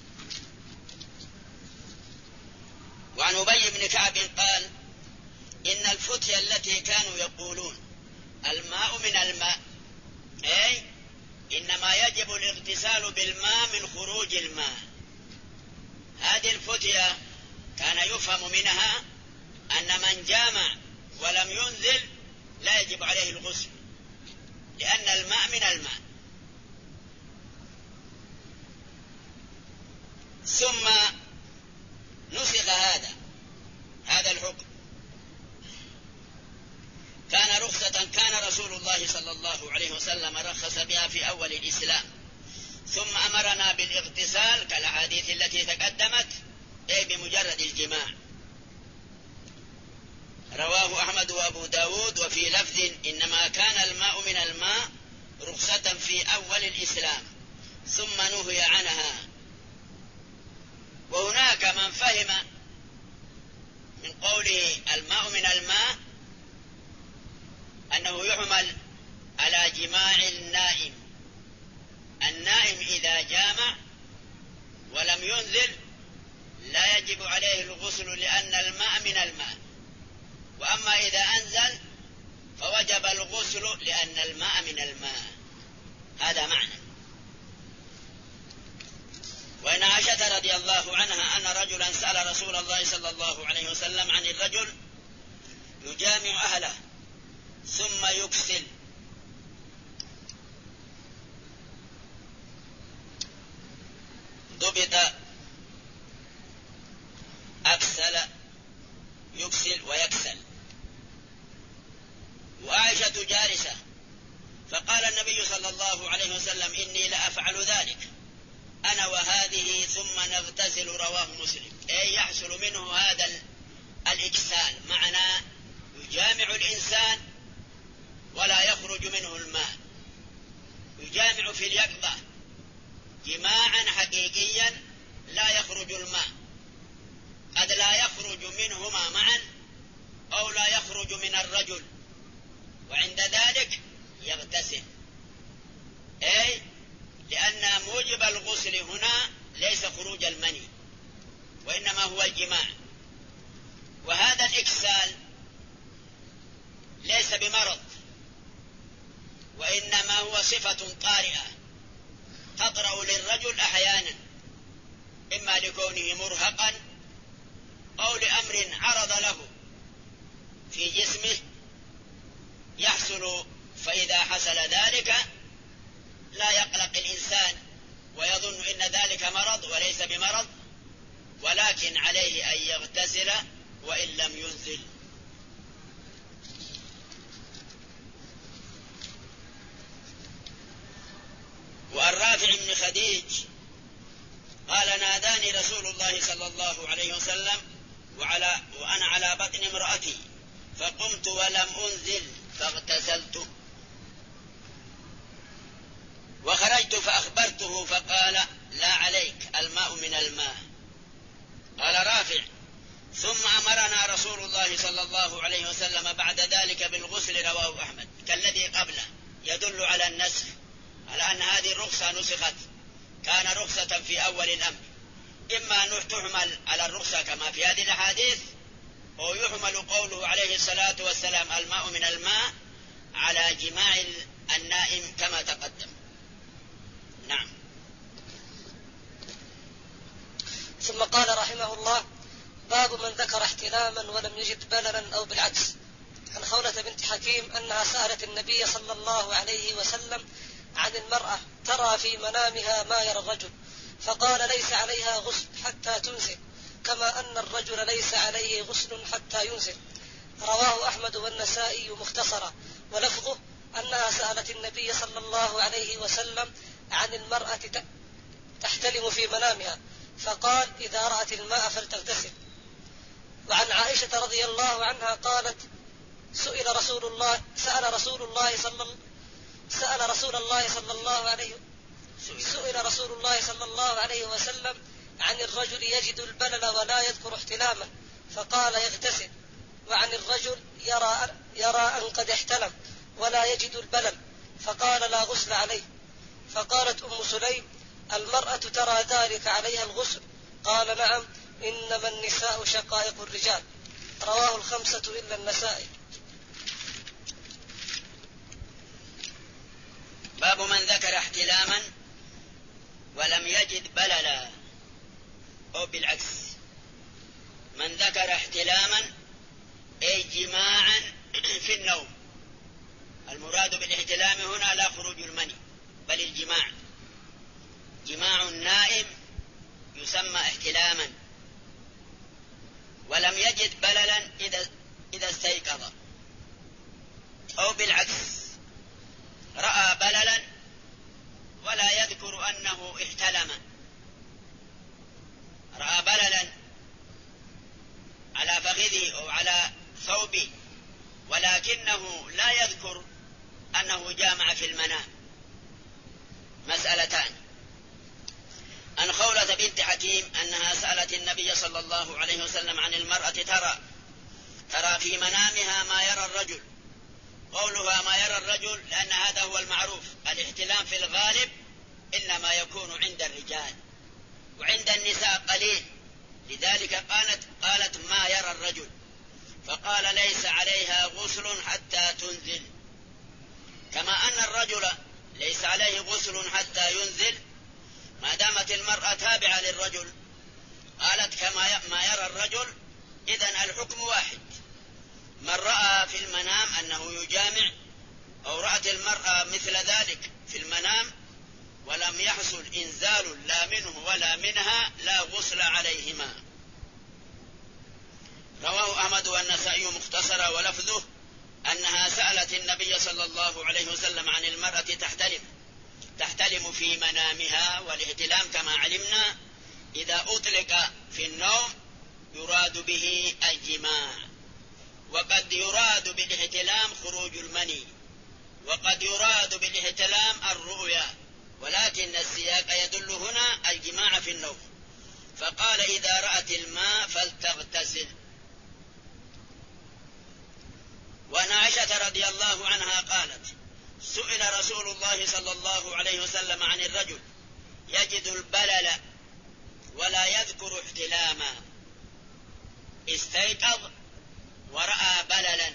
وعن أبي بن كعب قال: إن الفتية التي كانوا يقولون الماء من الماء، أي إنما يجب الاغتسال بالماء من خروج الماء، هذه الفتية كان يفهم منها أن من جامع ولم ينزل لا يجب عليه الغسل، لأن الماء من الماء. ثم نسخ هذا الحكم، كان رخصة كان رسول الله صلى الله عليه وسلم رخص بها في أول الإسلام، ثم أمرنا بالاغتسال كالأحاديث التي تقدمت، أي بمجرد الجماع. رواه أحمد وأبو داود. وفي لفظ: إنما كان الماء من الماء رخصة في أول الإسلام ثم نهي عنها. وهناك من فهم من قوله الماء من الماء أنه يحمل على جماع النائم. النائم إذا جامع ولم ينزل لا يجب عليه الغسل لأن الماء من الماء، وأما إذا أنزل فوجب الغسل لأن الماء من الماء. هذا معنى. وإن عائشة رضي الله عنها أن رجلا سأل رسول الله صلى الله عليه وسلم عن الرجل يجامع أهله ثم يكسل. ضبط أكسل يكسل ويكسل. وعائشة جالسة، فقال النبي صلى الله عليه وسلم: إني لأفعل ذلك أنا وهذه ثم نغتسل. رواه مسلم. أي يحصل منه هذا الإكسال، معنى يجامع الإنسان ولا يخرج منه الماء، يجامع في اليقظة جماعا حقيقيا لا يخرج الماء، قد لا يخرج منهما معا أو لا يخرج من الرجل، وعند ذلك يغتسل، أي لأن موجب الغسل هنا ليس خروج المني وإنما هو الجماع. وهذا الإكسال ليس بمرض، وإنما هو صفة طارئة تطرأ للرجل أحيانا، إما لكونه مرهقا أو لأمر عرض له في جسمه يحصل، فإذا حصل ذلك لا يقلق الإنسان ويظن إن ذلك مرض وليس بمرض، ولكن عليه أن يغتسل وإن لم ينزل. والرافع بن خديج قال: ناداني رسول الله صلى الله عليه وسلم وأنا على بطن امرأتي، فقمت ولم أنزل فاغتسلت، وخرجت فأخبرته فقال: لا عليك، الماء من الماء. قال رافع: ثم أمرنا رسول الله صلى الله عليه وسلم بعد ذلك بالغسل، رواه أحمد، كالذي قبله، يدل على النسخ، على أن هذه الرخصة نسخت، كان رخصة في أول الأمر، إما أن تحمل على الرخصة كما في هذه الأحاديث، أو يحمل قوله عليه الصلاة والسلام الماء من الماء على جماع النائم كما تقدم. نعم. ثم قال رحمه الله: باب من ذكر احتلاما ولم يجد بللا أو بالعكس. عن خولة بنت حكيم أنها سألت النبي صلى الله عليه وسلم عن المرأة ترى في منامها ما يرى الرجل، فقال: ليس عليها غسل حتى تنزل، كما أن الرجل ليس عليه غسل حتى ينزل. رواه أحمد والنسائي مختصرا، ولفظه أنها سألت النبي صلى الله عليه وسلم عن المرأة تحتلم في منامها، فقال: إذا رأت الماء فلتغتسل. وعن عائشة رضي الله عنها قالت: سأل رسول الله صلى الله عليه وسلم عن الرجل يجد البلل ولا يذكر احتلاما، فقال: يغتسل. وعن الرجل يرى أن قد احتلم ولا يجد البلل، فقال: لا غسل عليه. فقالت أم سليم: المرأة ترى ذلك عليها الغسل؟ قال: نعم، إنما النساء شقائق الرجال. رواه الخمسة إلا النسائي. باب من ذكر احتلاما ولم يجد بللا، أو بالعكس، من ذكر احتلاما أي جماعا في النوم. المراد بالاحتلام هنا لا خروج المني بل الجماع، جماع النائم يسمى احتلاما. ولم يجد بللا إذا استيقظ، أو بالعكس، رأى بللا ولا يذكر أنه احتلم، رأى بللا على فخذه أو على ثوبه ولكنه لا يذكر أنه جامع في المنام. مسألتان. عن خولة بنت حكيم أنها سألت النبي صلى الله عليه وسلم عن المرأة ترى في منامها ما يرى الرجل. قولها ما يرى الرجل لأن هذا هو المعروف، الاحتلام في الغالب إنما يكون عند الرجال وعند النساء قليل، لذلك قالت ما يرى الرجل، فقال: ليس عليها غسل حتى تنزل، كما أن الرجل ليس عليه غسل حتى ينزل. ما دامت المرأة تابعة للرجل قالت كما ما يرى الرجل، إذن الحكم واحد. من رأى في المنام أنه يجامع أو رأت المرأة مثل ذلك في المنام ولم يحصل إنزال لا منه ولا منها لا غسل عليهما. رواه أحمد والنسائي مختصرا، ولفظه أنها سألت النبي صلى الله عليه وسلم عن المرأة تحتلم في منامها. والاحتلام كما علمنا إذا أطلق في النوم يراد به الجماع، وقد يراد بالاحتلام خروج المني، وقد يراد بالاحتلام الرؤيا، ولكن السياق يدل هنا الجماع في النوم. فقال إذا رأت الماء فلتغتسل. وعن عائشة رضي الله عنها قالت سئل رسول الله صلى الله عليه وسلم عن الرجل يجد البلل ولا يذكر احتلاما، استيقظ ورأى بللا،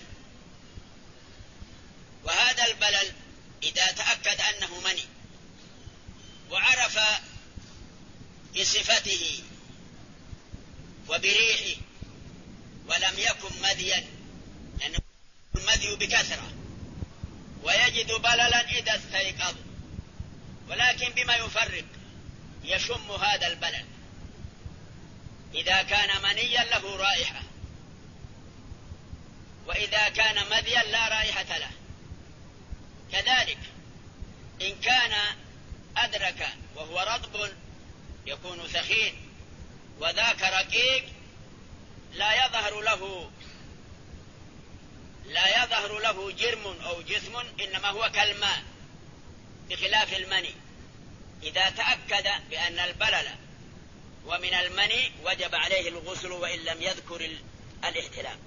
وهذا البلل إذا تأكد أنه مني وعرف بصفته وبريحه ولم يكن مذيا، لأنه المذي بكثرة، ويجد بللا إذا استيقظ، ولكن بما يفرق يشم هذا البلل إذا كان منيا له رائحة، وإذا كان مذيا لا رائحة له. كذلك إن كان أدرك وهو رطب يكون ثخين، وذاك رقيق لا يظهر له جرم أو جسم، إنما هو كالماء، بخلاف المني إذا تأكد بأن البلل ومن المني وجب عليه الغسل وإن لم يذكر الاحتلام.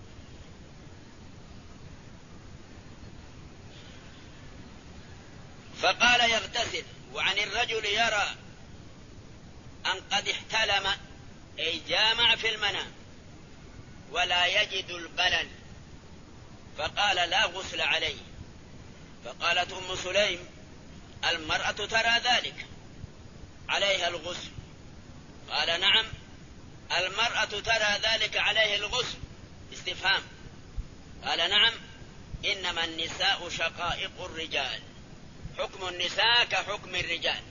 فقال يغتسل. وعن الرجل يرى أن قد احتلم أي جامع في المنام ولا يجد البلل، فقال لا غسل عليه. فقالت أم سليم المرأة ترى ذلك عليها الغسل؟ قال نعم المرأة ترى ذلك عليه الغسل. استفهام. قال نعم إنما النساء شقائق الرجال، حكم النساء كحكم الرجال.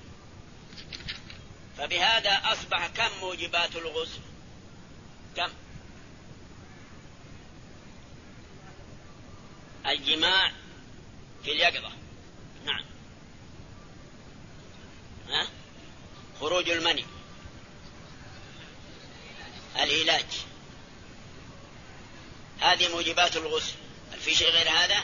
فبهذا أصبح كم موجبات الغسل؟ كم؟ الجماع في اليقظة، نعم، خروج المني، العلاج، هذه موجبات الغسل. هل في شيء غير هذا؟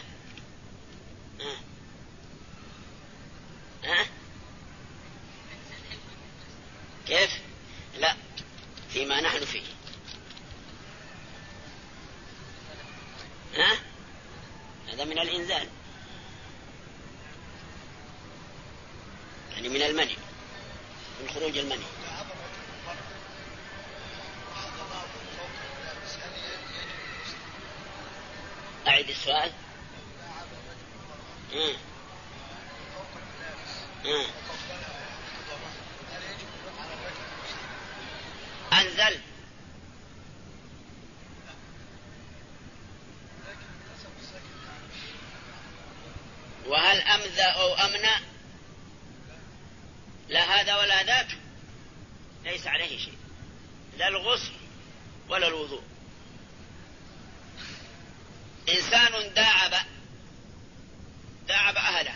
كيف؟ لا، فيما نحن فيه. هذا من الإنزال، يعني من المني، من خروج المني. أعيد السؤال. أنزل وهل أمذى أو أمنى؟ لا هذا ولا ذاك، ليس عليه شيء، لا الغسل ولا الوضوء. إنسان داعب أهله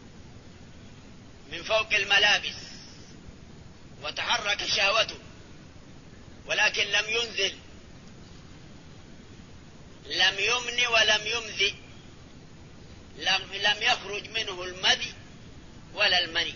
من فوق الملابس وتحرك شهوته، ولكن لم ينزل، لم يمن ولم يمذي، لم يخرج منه المذي ولا المني،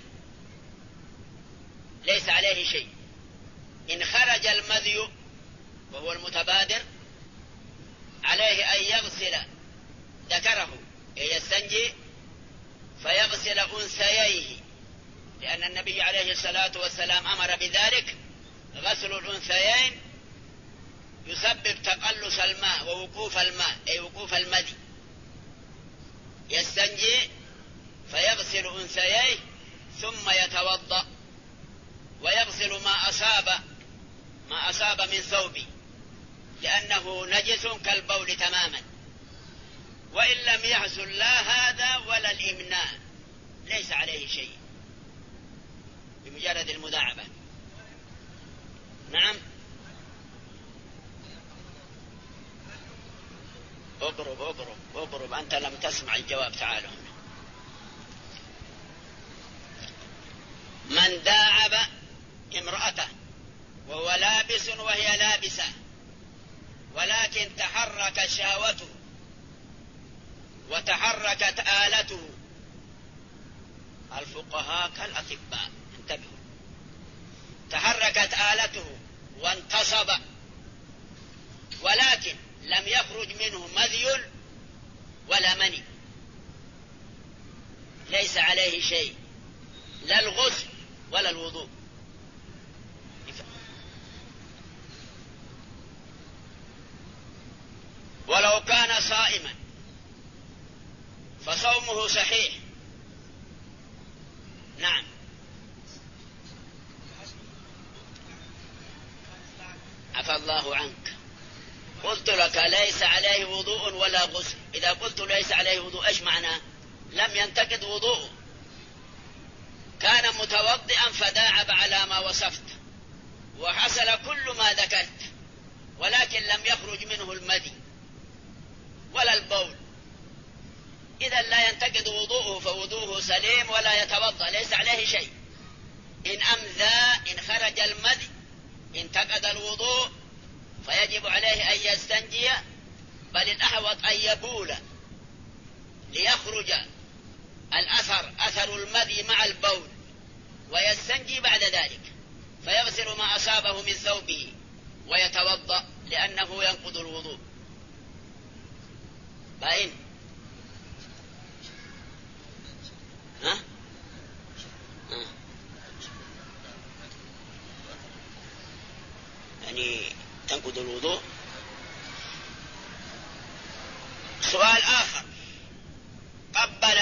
ليس عليه شيء. إن خرج المذي وهو المتبادر عليه أن يغسل ذكره، يستنجي فيغسل أنثييه، لأن النبي عليه الصلاة والسلام أمر بذلك. غسل الأنثيين يسبب تقلص الماء ووقوف الماء، أي وقوف المذي. يستنجي فيغسل أنثييه ثم يتوضأ ويغسل ما أصاب من ثوبه، لأنه نجس كالبول تماما، وإن لم يحصل لا هذا ولا الإمناء ليس عليه شيء بمجرد المداعبة. نعم. اقرب أنت لم تسمع الجواب. تعالوا. من داعب امرأته وهو لابس وهي لابسة، ولكن تحرك شهوته وتحركت آلته الفقهاء كالأطباء، انتبهوا. تحركت آلته وانتصب، ولكن لم يخرج منه مذي ولا مني، ليس عليه شيء، لا الغسل ولا الوضوء. ولو كان صائما فصومه صحيح. نعم. عفى الله عنك. قلت لك ليس عليه وضوء ولا غسل. إذا قلت ليس عليه وضوء ايش معناه؟ لم ينتقد وضوءه، كان متوضئا فداعب على ما وصفت وحصل كل ما ذكرت، ولكن لم يخرج منه المذي ولا البول، إذا لا ينتقد وضوءه، فوضوءه سليم ولا يتوضأ، ليس عليه شيء. إن أمذى، إن خرج المذي، انتقد الوضوء، فيجب عليه أن يستنجي، بل الأحوط أن يبول ليخرج الأثر، أثر المذي مع البول، ويستنجي بعد ذلك، فيغسل ما أصابه من ثوبه ويتوضأ، لأنه ينقض الوضوء. باين؟ ها؟ يعني تنقض الوضوء. سؤال آخر، قبل،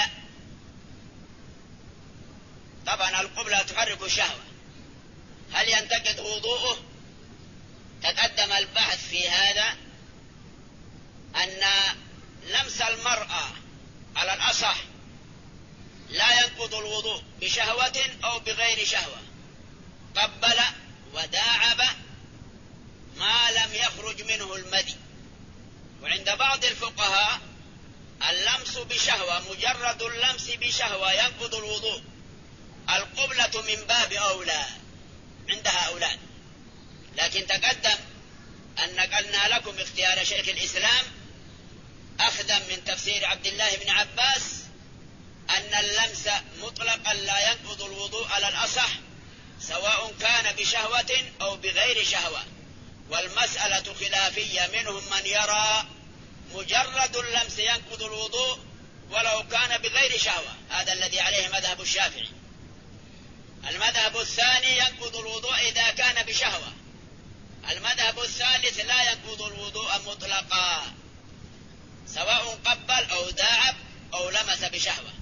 طبعا القبلة تحرك الشهوة، هل ينتقد وضوءه؟ تقدم البحث في هذا أن لمس المرأة على الأصح لا ينقض الوضوء بشهوة أو بغير شهوة، قبل وداعب ما لم يخرج منه المذي. وعند بعض الفقهاء اللمس بشهوة، مجرد اللمس بشهوة ينقض الوضوء، القبلة من باب أولى عند هؤلاء. لكن تقدم أن نقلنا لكم اختيار شيخ الإسلام أخذا من تفسير عبد الله بن عباس أن اللمس مطلقا لا ينقض الوضوء على الأصح، سواء كان بشهوة أو بغير شهوة، والمسألة خلافية، منهم من يرى مجرد اللمس ينقض الوضوء ولو كان بغير شهوة، هذا الذي عليه مذهب الشافعي. المذهب الثاني ينقض الوضوء إذا كان بشهوة. المذهب الثالث لا ينقض الوضوء مطلقا، سواء قبل أو داعب أو لمس بشهوة.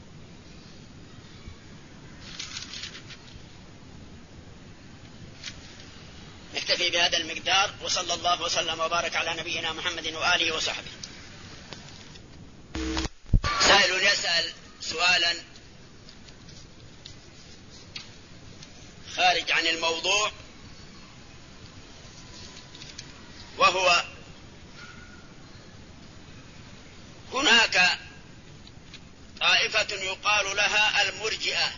نكتفي بهذا المقدار، وصلى الله وسلم وبارك على نبينا محمد وآله وصحبه. سائل يسأل سؤالا خارج عن الموضوع، وهو هناك طائفة يقال لها المرجئة،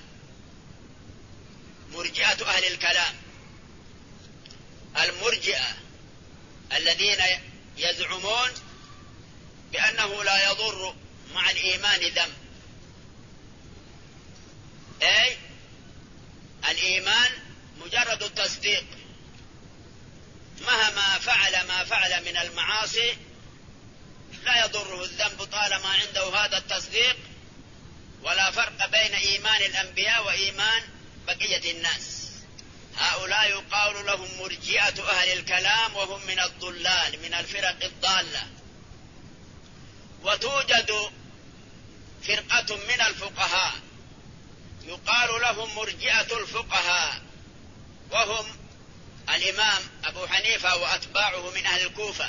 مرجئة أهل الكلام، المرجئة الذين يزعمون بأنه لا يضر مع الإيمان ذنب، أي الإيمان مجرد التصديق، مهما فعل ما فعل من المعاصي لا يضره الذنب طالما عنده هذا التصديق، ولا فرق بين إيمان الأنبياء وإيمان بقية الناس. هؤلاء يقال لهم مرجئة أهل الكلام، وهم من الضلال، من الفرق الضالة. وتوجد فرقة من الفقهاء يقال لهم مرجئة الفقهاء، وهم الإمام أبو حنيفة وأتباعه من أهل الكوفة،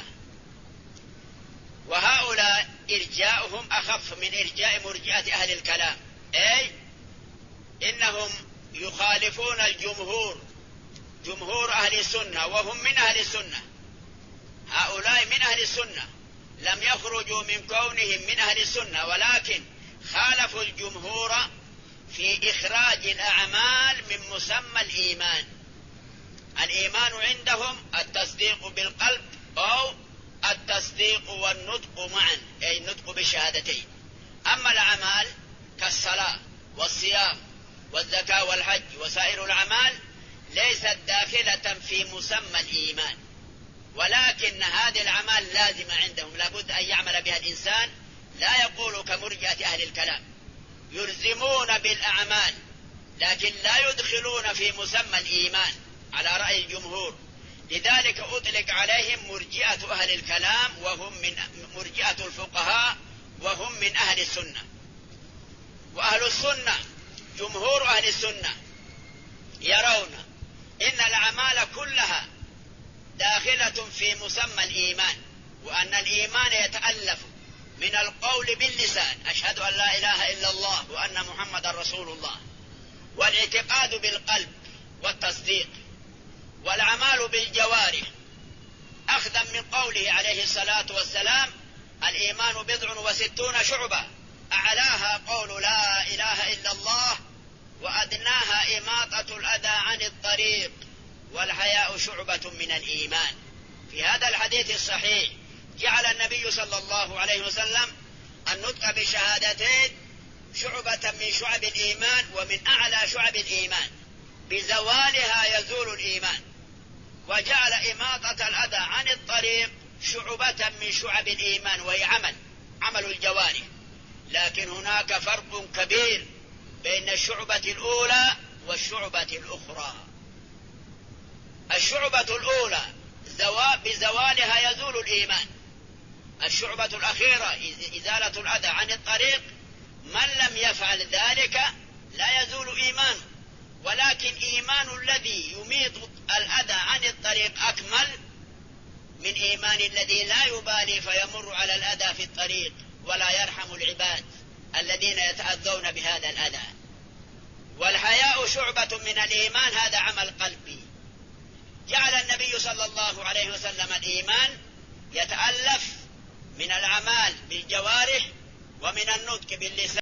وهؤلاء إرجاؤهم أخف من إرجاء مرجئة أهل الكلام، أي إنهم يخالفون الجمهور، جمهور أهل السنة، وهم من أهل السنة. هؤلاء من أهل السنة، لم يخرجوا من كونهم من أهل السنة، ولكن خالفوا الجمهور في إخراج الأعمال من مسمى الإيمان. الإيمان عندهم التصديق بالقلب أو التصديق والنطق معا، أي النطق بالشهادتين. أما الأعمال كالصلاة والصيام والزكاة والحج وسائر الأعمال ليست داخلة في مسمى الإيمان، ولكن هذه الأعمال لازمة عندهم، لابد أن يعمل بها الإنسان، لا يقول كمرجئة أهل الكلام، يلزمون بالأعمال لكن لا يدخلون في مسمى الإيمان على رأي الجمهور. لذلك أطلق عليهم مرجئة أهل الكلام، وهم من مرجئة الفقهاء، وهم من أهل السنة. وأهل السنة جمهور أهل السنة يرون إن الأعمال كلها داخلة في مسمى الإيمان، وأن الإيمان يتألف من القول باللسان أشهد أن لا إله إلا الله وأن محمد رسول الله، والاعتقاد بالقلب والتصديق، والأعمال بالجوارح أخذا من قوله عليه الصلاة والسلام الإيمان 69 شعبة أعلاها قول لا إله إلا الله وأدناها إماطة الأذى عن الطريق والحياء شعبة من الإيمان. في هذا الحديث الصحيح جعل النبي صلى الله عليه وسلم النطق بشهادتين شعبة من شعب الإيمان ومن أعلى شعب الإيمان، بزوالها يزول الإيمان، وجعل إماطة الأذى عن الطريق شعبة من شعب الإيمان وهي عمل الجوارح. لكن هناك فرق كبير بين الشعبة الأولى والشعبة الأخرى. الشعبة الأولى بزوالها يزول الإيمان، الشعبة الأخيرة إزالة الأذى عن الطريق من لم يفعل ذلك لا يزول إيمانه، ولكن إيمان الذي يميط الأذى عن الطريق أكمل من إيمان الذي لا يبالي فيمر على الأذى في الطريق ولا يرحم العباد الذين يتأذون بهذا الأذى. والحياء شعبة من الإيمان، هذا عمل قلبي. جعل النبي صلى الله عليه وسلم الإيمان يتألف من الأعمال بالجوارح ومن النطق باللسان.